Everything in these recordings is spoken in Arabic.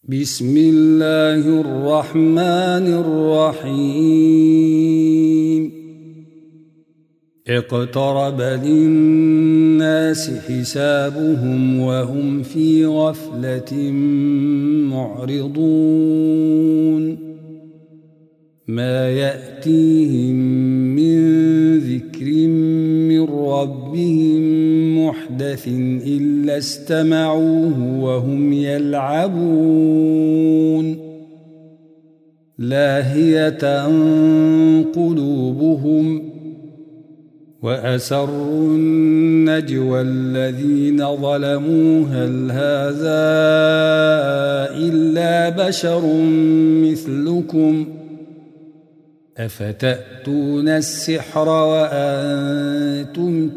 بسم الله الرحمن الرحيم اقترب للناس حسابهم وهم في غفلة معرضون ما يأتيهم من ذكر من ربهم محدث إلا استمعوه وهم يلعبون لاهية قلوبهم وأسروا النجوى الذين ظلموا هل هذا إلا بشر مثلكم أفتأتون السحر وأنتم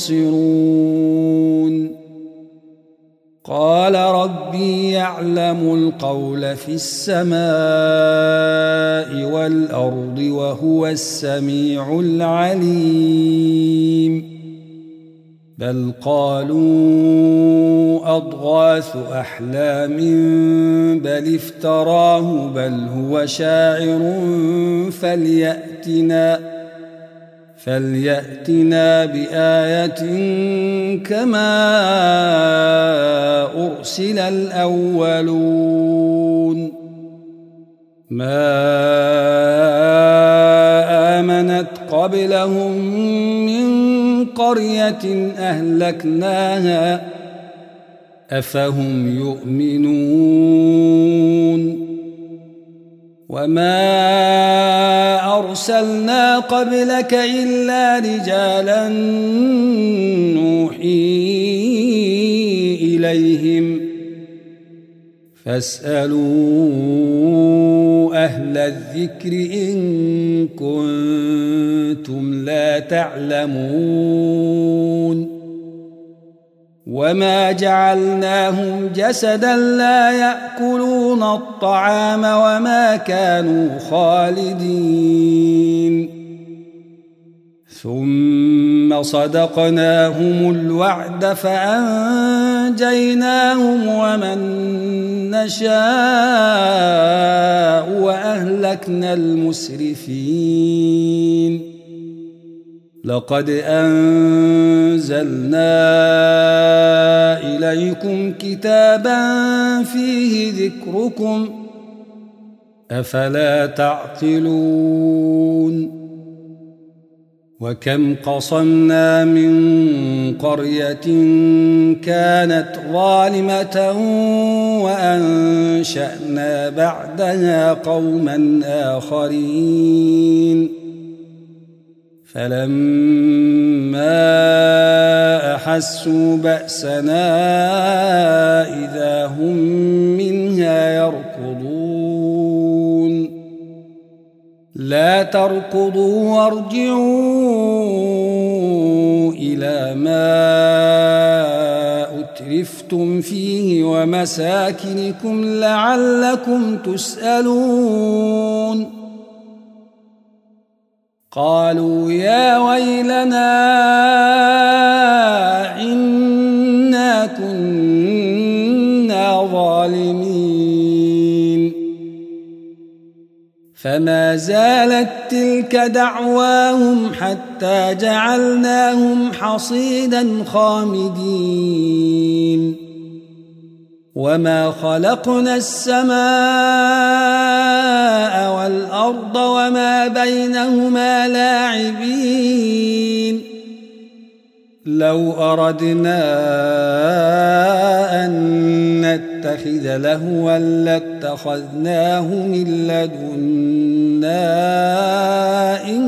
تبصرون قال ربي يعلم القول في السماء والأرض وهو السميع العليم بل قالوا أضغاث أحلام بل افتراه بل هو شاعر فليأتنا بآية كما أرسل الأولون ما آمنت قبلهم من قرية أهلكناها أفهم يؤمنون وما أرسلنا قبلك إلا رجالا نوحي إليهم فاسألوا أهل الذكر إن كنتم لا تعلمون وما جعلناهم جسدا لا يأكلون الطعام وما كانوا خالدين ثم صدقناهم الوعد فأنجيناهم ومن نشاء وأهلكنا المسرفين لقد أنزلنا إليكم كتابا فيه ذكركم أفلا تعقلون وكم قصمنا من قرية كانت ظالمة وأنشأنا بعدها قوما آخرين فلما أحسوا بأسنا إذا هم منها يركضون لا تركضوا وارجعوا إلى ما أترفتم فيه ومساكنكم لعلكم تسألون قالوا يا ويلنا إنا كنا ظالمين فما زالت تلك دعواهم حتى جعلناهم حصيدا خامدين وما خلقنا السماء والأرض وما بينهما لاعبين لو أردنا أن نتخذ لهوا لاتخذناه من لدنا إن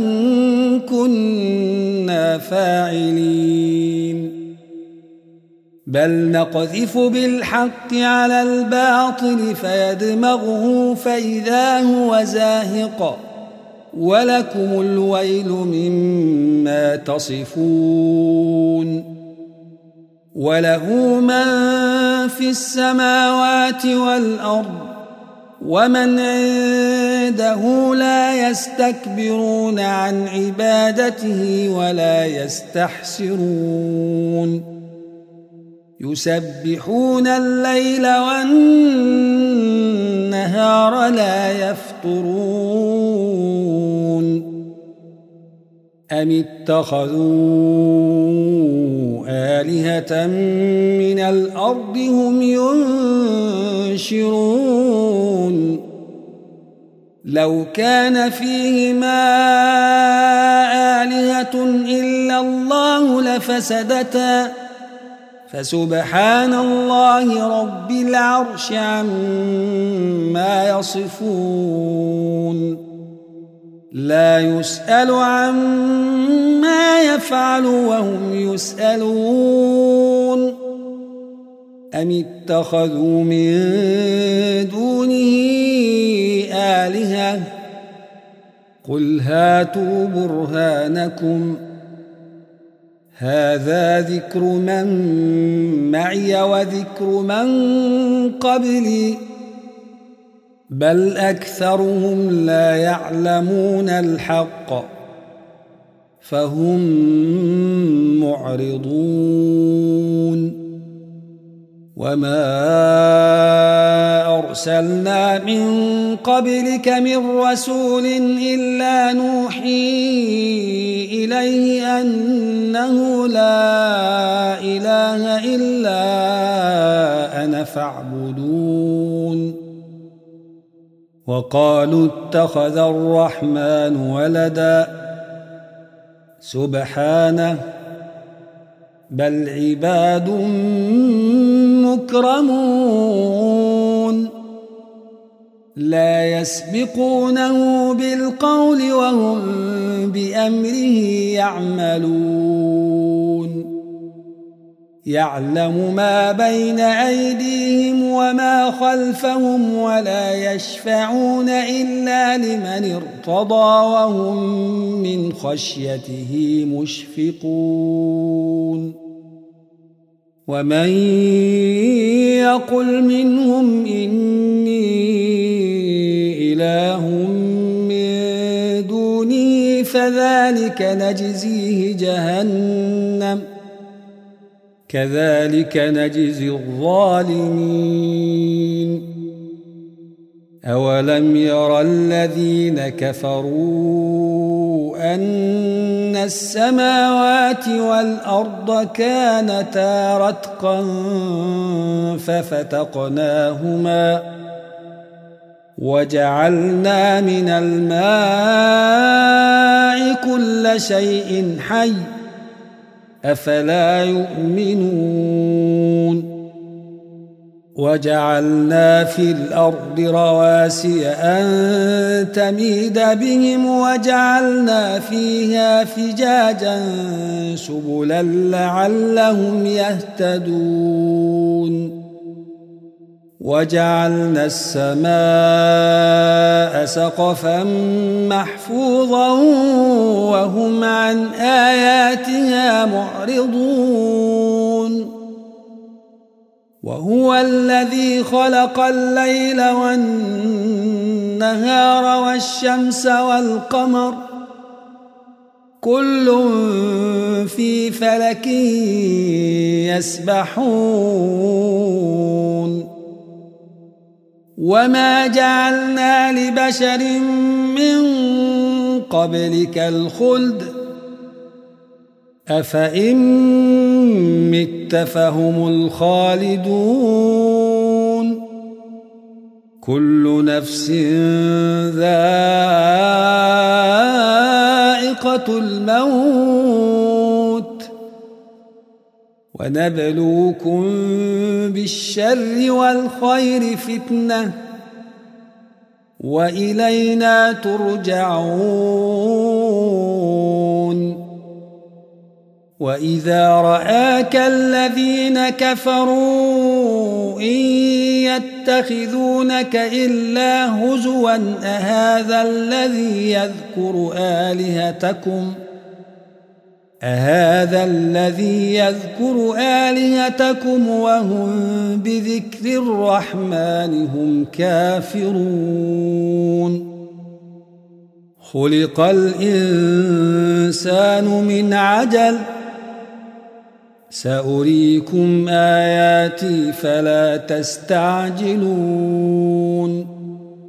كنا فاعلين بل نقذف بالحق على الباطل فيدمغه فإذا هو زاهق ولكم الويل مما تصفون وله من في السماوات والأرض ومن عنده لا يستكبرون عن عبادته ولا يستحسرون يسبحون الليل والنهار والنهار لا يفترون أم اتخذوا آلهة من الأرض هم ينشرون لو كان فيهما آلهة إلا الله لفسدتا فسبحان الله رب العرش عما يصفون لا يسأل عما يفعل وهم يسألون أم اتخذوا من دونه آلهة قل هاتوا برهانكم هذا ذكر من معي وذكر من قبلي بل أكثرهم لا يعلمون الحق فهم معرضون وما أرسلنا من قبلك من رسول إلا نوحي إليه أنه لا إله إلا أنا فاعبدون وقالوا اتخذ الرحمن ولدا سبحانه بل عباد مكرمون لا يسبقونه بالقول وهم بأمره يعملون يعلم ما بين أيديهم وما خلفهم ولا يشفعون إلا لمن ارتضى وهم من خشيته مشفقون ومن يقل منهم إني إله من دونه فذلك نجزيه جهنم كذلك نجزي الظالمين أولم ير الذين كفروا أن السماوات والأرض كانتا رتقا ففتقناهما وجعلنا من الماء كل شيء حي أفلا يؤمنون وجعلنا في الأرض رواسي أن تميد بهم وجعلنا فيها فجاجا سبلا لعلهم يهتدون وجعلنا السماء سقفا محفوظا وهم عن آياتها معرضون وهو الذي خلق الليل والنهار والشمس والقمر كل في فلك يسبحون وما جعلنا لبشر من قبلك الخلد أفإن مت فهم الخالدون كل نفس ذائقة الموت ونبلوكم بالشر والخير فتنة وإلينا ترجعون وإذا رآك الذين كفروا إن يتخذونك إلا هزوا أهذا الذي يذكر آلهتكم وهم بذكر الرحمن هم كافرون خلق الإنسان من عجل سأريكم آياتي فلا تستعجلون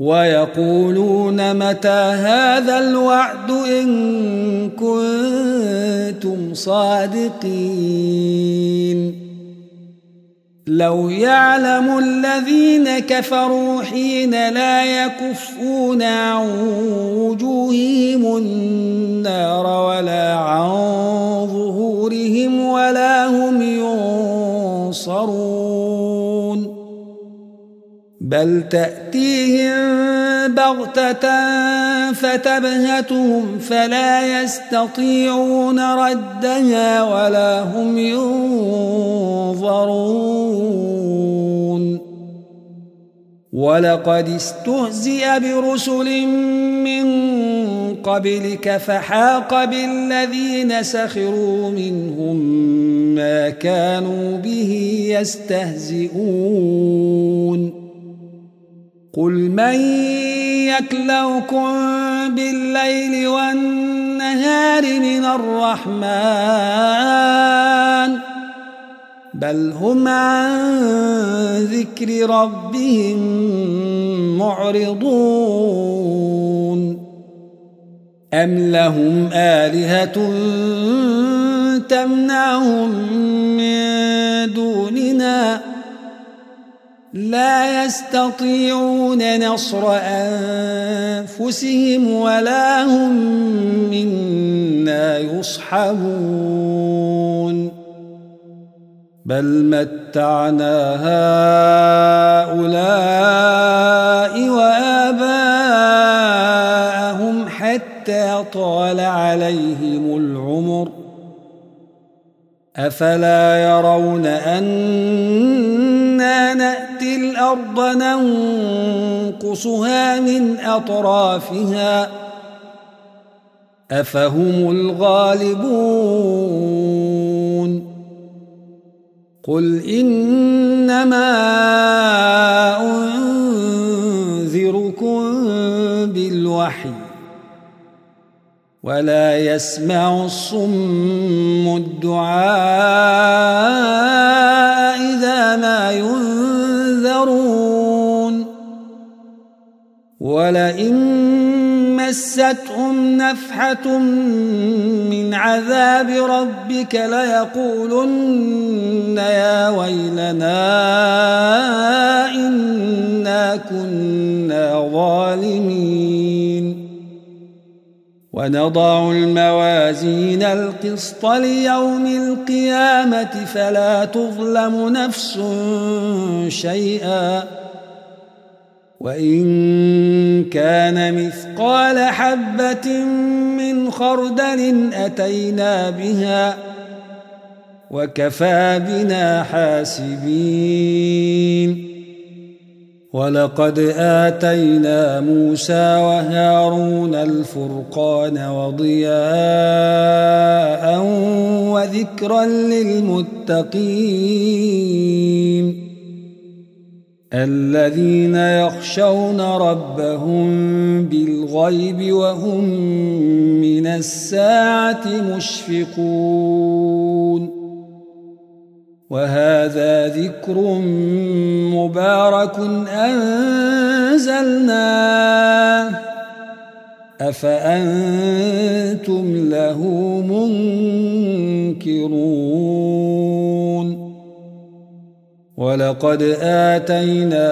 ويقولون متى هذا الوعد إن كنتم صادقين لو يعلم الذين كفروا حين لا يكفون عن وجوههم النار ولا عن ظهورهم ولا هم ينصرون بل تأتيهم بغتة فتبهتهم فلا يستطيعون ردها ولا هم ينظرون ولقد استهزئ برسل من قبلك فحاق بالذين سخروا منهم ما كانوا به يستهزئون قل من يكلؤكم بالليل والنهار من الرحمن بل هم عن ذكر ربهم معرضون أم لهم آلهة تمنعهم من دوننا لا يستطيعون نصر أنفسهم ولا هم منا يصحبون بل متعنا هؤلاء وآباءهم حتى طال عليهم العمر أفلا يرون أنا نأتي الأرض ننقصها من أطرافها أفهم الغالبون قل إنما أنذركم بالوحي ولا يسمع الصم الدعاء إذا ما ينذرون ولئن مستهم نفحة من عذاب ربك ليقولن يا ويلنا إنا كنا ظالمين ونضع الموازين القسط ليوم القيامة فلا تظلم نفس شيئا وإن كان مثقال حبة من خردل أتينا بها وكفى بنا حاسبين ولقد آتينا موسى وهارون الفرقان وضياء وذكرا للمتقين الذين يخشون ربهم بالغيب وهم من الساعة مشفقون وهذا ذكر مبارك أنزلناه أفأنتم له منكرون ولقد آتينا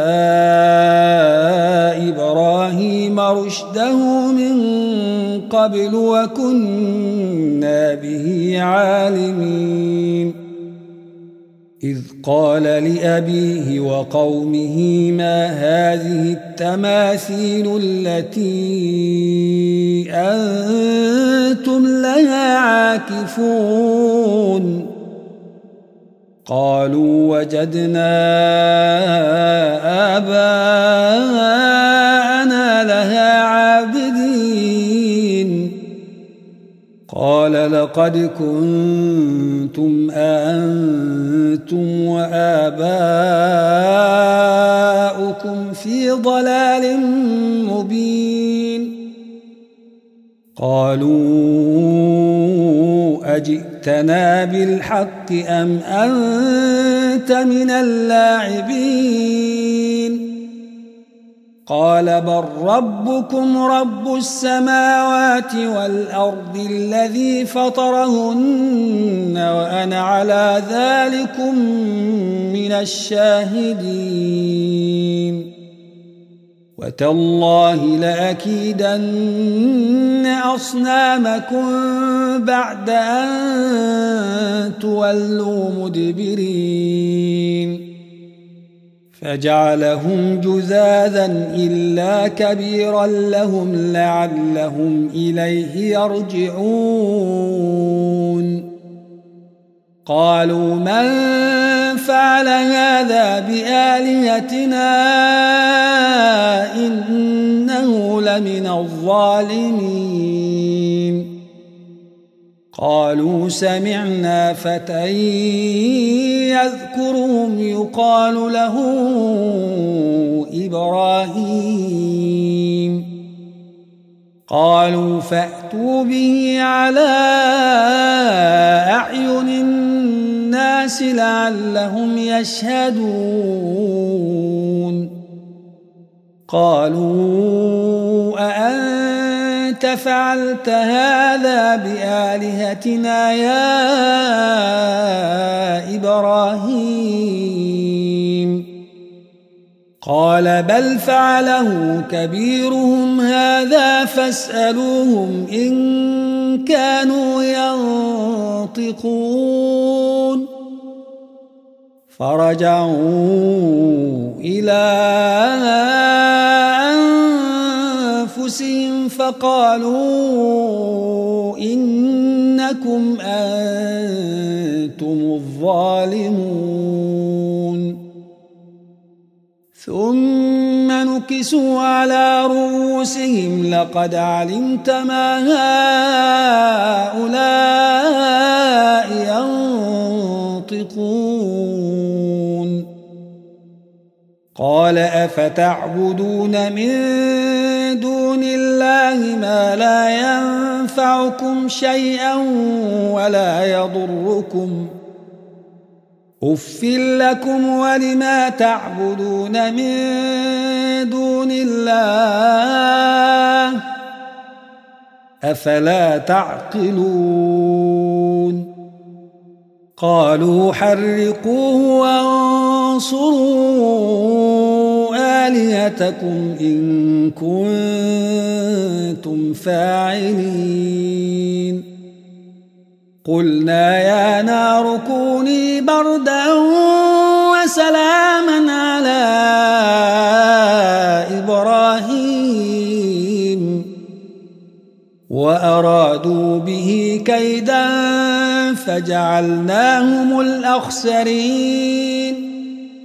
إبراهيم رشده من قبل وكنا به عالمين إذ قال لأبيه وقومه ما هذه التماثيل التي أنتم لها عاكفون قالوا وجدنا آباءنا لها عابدين قال لقد كنتم أنتم وآباؤكم في ضلال مبين قالوا أجئتنا بالحق أم أنت من اللاعبين قال بل ربكم رب السماوات والأرض الذي فطرهن وأنا على ذلكم من الشاهدين وتالله لأكيدن أصنامكم بعد أن تولوا مدبرين فجعلهم جذاذا إلا كبيرا لهم لعلهم إليه يرجعون قالوا من فعل هذا بآلهتنا إنه لمن الظالمين قالوا سمعنا فتى يذكرهم يقال له إبراهيم قالوا فأتوا به على أعين الناس لعلهم يشهدون قالوا أأنت فعلت هذا بآلهتنا يا إبراهيم قال بل فعله كبيرهم هذا فاسألوهم إن كانوا ينطقون فرجعوا إلى أنفسهم فقالوا إنكم أنتم الظالمون ثم نكسوا على رؤوسهم لقد علمت ما هؤلاء ينطقون قال أفتعبدون من دون الله ما لا ينفعكم شيئا ولا يضركم أف لكم ولما تعبدون من دون الله أفلا تعقلون قالوا حرقوه وانصروا آلهتكم إن كنتم فاعلين قلنا يا نار كوني بردا وسلاما على إبراهيم وأرادوا به كيدا فجعلناهم الأخسرين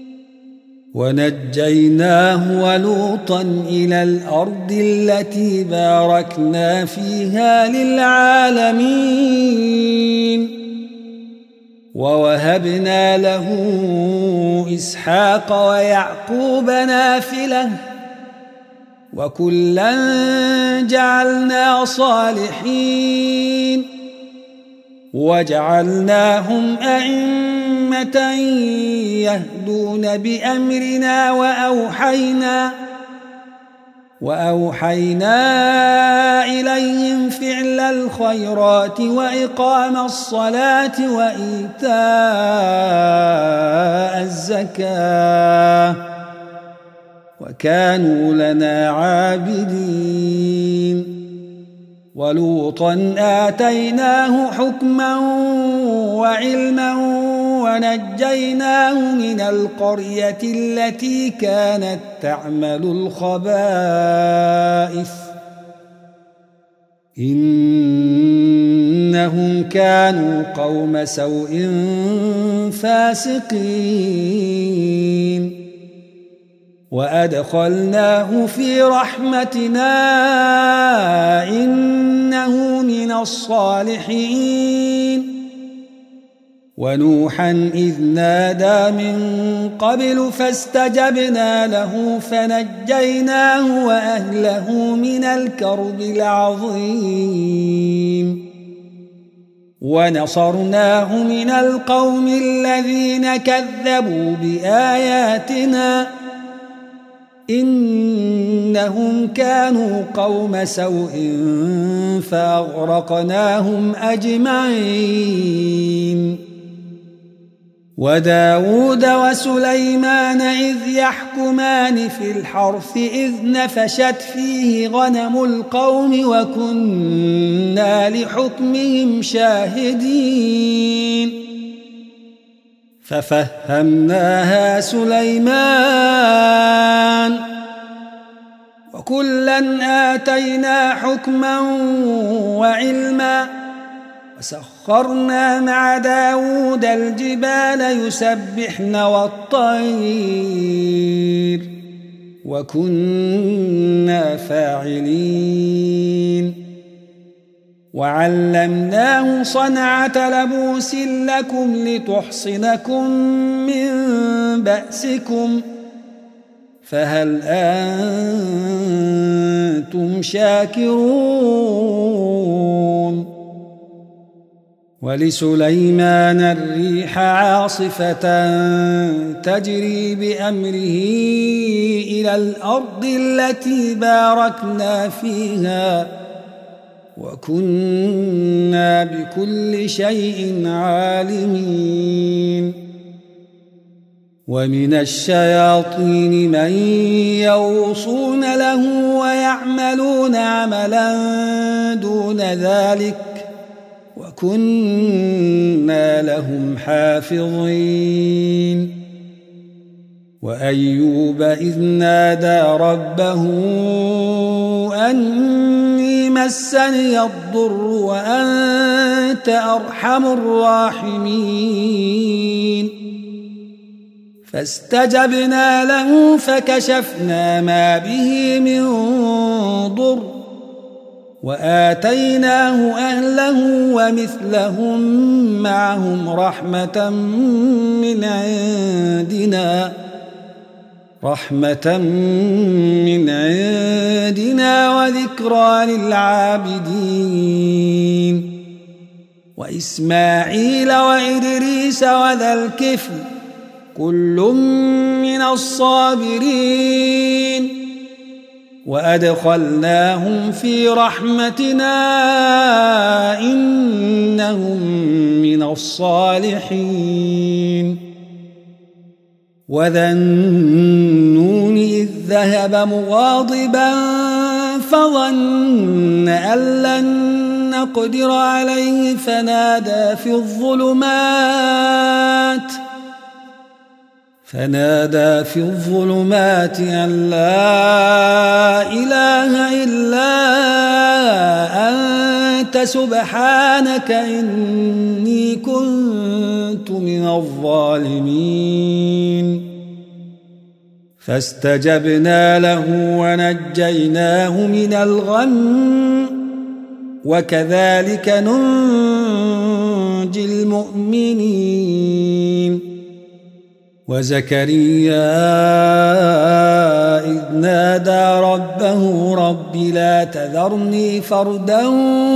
ونجيناه ولوطا إلى الأرض التي باركنا فيها للعالمين ووهبنا له إسحاق ويعقوب نافلة وكلا جعلنا صالحين وجعلناهم أئمة يهدون بأمرنا وأوحينا إليهم فعل الخيرات وإقام الصلاة وإيتاء الزكاة وكانوا لنا عابدين ولوطا آتيناه حكما وعلما ونجيناه من القرية التي كانت تعمل الخبائث إنهم كانوا قوم سوء فاسقين وأدخلناه في رحمتنا إنه من الصالحين ونوحا إذ نادى من قبل فاستجبنا له فنجيناه وأهله من الكرب العظيم ونصرناه من القوم الذين كذبوا بآياتنا إن إنهم كانوا قوم سوء فأغرقناهم أجمعين وداود وسليمان إذ يحكمان في الحرث إذ نفشت فيه غنم القوم وكنا لحكمهم شاهدين ففهمناها سليمان وكلا آتينا حكما وعلما وسخرنا مع داود الجبال يسبحن والطير وكنا فاعلين وعلمناه صنعة لبوس لكم لتحصنكم من بأسكم فهل أنتم شاكرون ولسليمان الريح عاصفة تجري بأمره إلى الأرض التي باركنا فيها وكنا بكل شيء عالمين ومن الشياطين من يغوصون له ويعملون عملا دون ذلك وكنا لهم حافظين وأيوب إذ نادى ربه أني مسني الضر وأنت أرحم الراحمين فاستجبنا له فكشفنا ما به من ضر وآتيناه أهله ومثلهم معهم رحمة من عندنا وذكرى للعابدين وإسماعيل وإدريس وذا الكفل كل من الصابرين وأدخلناهم في رحمتنا إنهم من الصالحين وذا النون إذ ذهب مغاضبا فظن أن لن نقدر عليه فنادى في الظلمات أن لا إله إلا أنت سبحانك إني كنت من الظالمين فاستجبنا له ونجيناه من الغم وكذلك ننجي المؤمنين وزكريا إذ نادى ربه رب لا تذرني فردا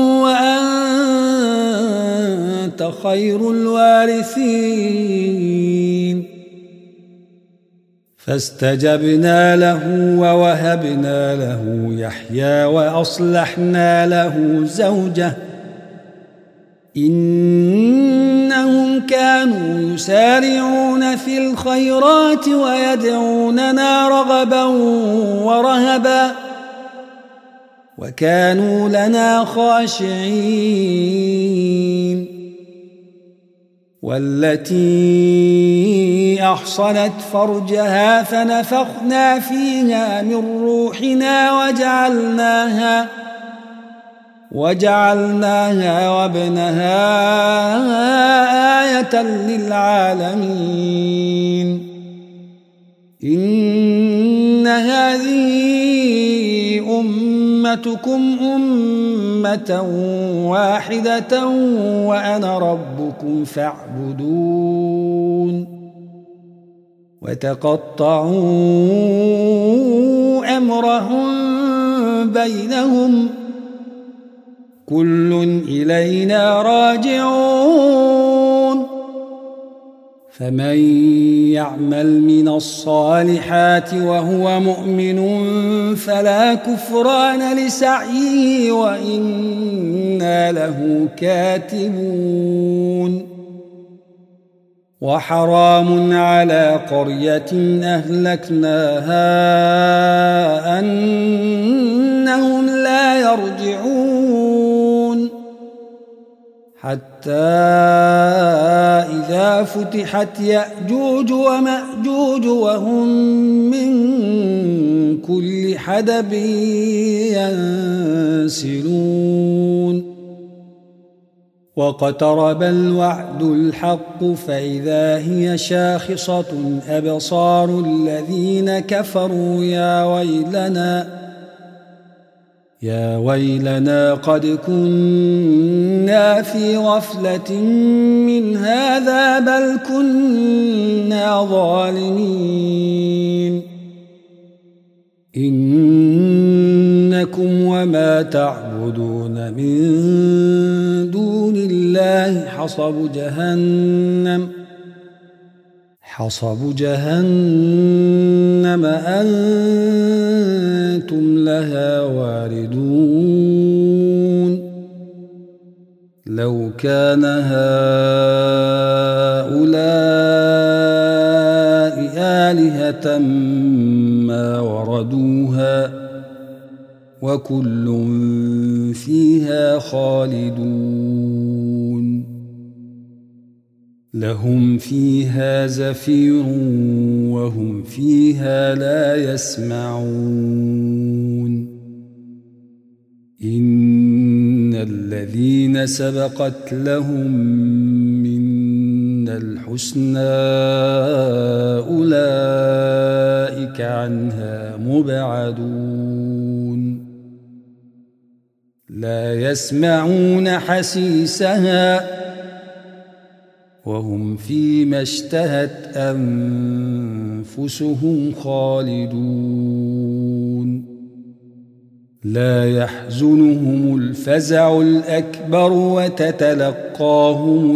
وأنت خير الوارثين فاستجبنا له ووهبنا له يحيى وأصلحنا له زوجه إنهم كانوا يسارعون في الخيرات ويدعوننا رغبا ورهبا وكانوا لنا خاشعين والتي أحصنت فرجها فنفخنا فيها من روحنا وجعلناها وابنها آية للعالمين إن هذه أمتكم أمة واحدة وأنا ربكم فاعبدون وتقطعوا أمرهم بينهم كل إلينا راجعون فمن يعمل من الصالحات وهو مؤمن فلا كفران لسعيه وإنا له كاتبون وحرام على قرية أهلكناها أنهم لا يرجعون حتى إذا فتحت يأجوج ومأجوج وهم من كل حدب ينسلون واقترب الوعد الحق فإذا هي شاخصة أبصار الذين كفروا يا ويلنا قد كنا في غفلة من هذا بل كنا ظالمين إنكم وما تعبدون من دون الله حصب جهنم أنتم لها واردون لو كان هؤلاء آلهة ما وردوها وكل فيها خالدون لهم فيها زفير وهم فيها لا يسمعون إن الذين سبقت لهم منا الحسنى أولئك عنها مبعدون لا يسمعون حسيسها وهم فيما اشتهت أنفسهم خالدون لا يحزنهم الفزع الأكبر وتتلقاهم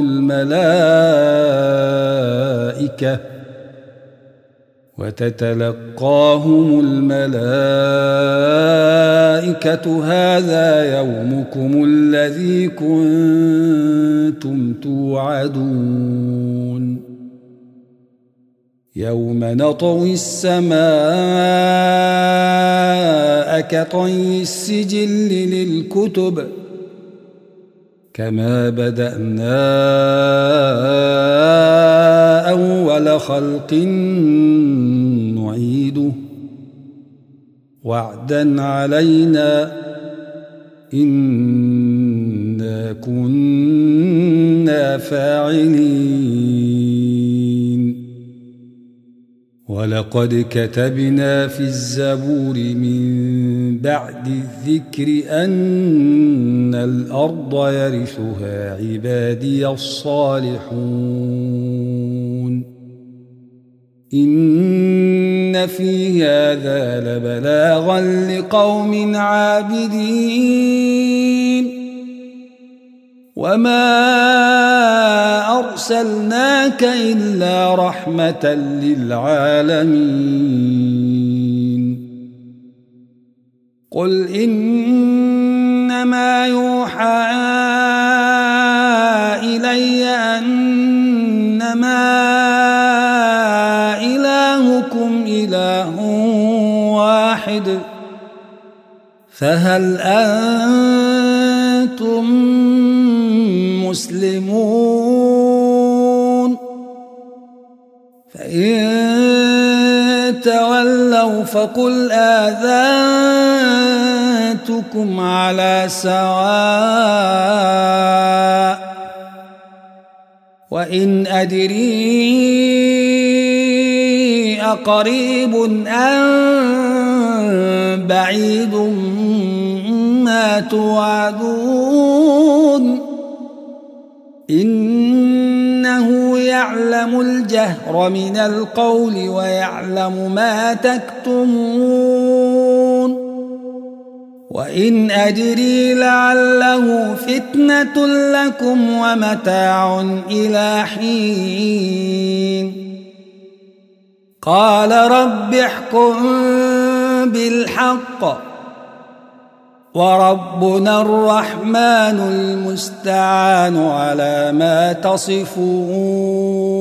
الملائكة هذا يومكم الذي كنتم توعدون يوم نطوي السماء كطي السجل للكتب كما بدأنا أول خلق نعيده وعدا علينا إنا كنا فاعلين ولقد كتبنا في الزبور من بعد الذكر أن الأرض يرثها عبادي الصالحون إن في هذا لبلاغا لقوم عابدين وما أرسلناك إلا رحمة للعالمين قل إنما يوحى إلي أنما إلهكم إله واحد فهل أنتم مسلمون فإن تولوا فقل آذنتكم على سواء وإن أدري أقريب أم بعيد ما توعدون إنه يعلم الجهر من القول ويعلم ما تكتمون وإن أدري لعله فتنة لكم ومتاع إلى حين قال رب احكم بالحق وربنا الرحمن المستعان على ما تصفون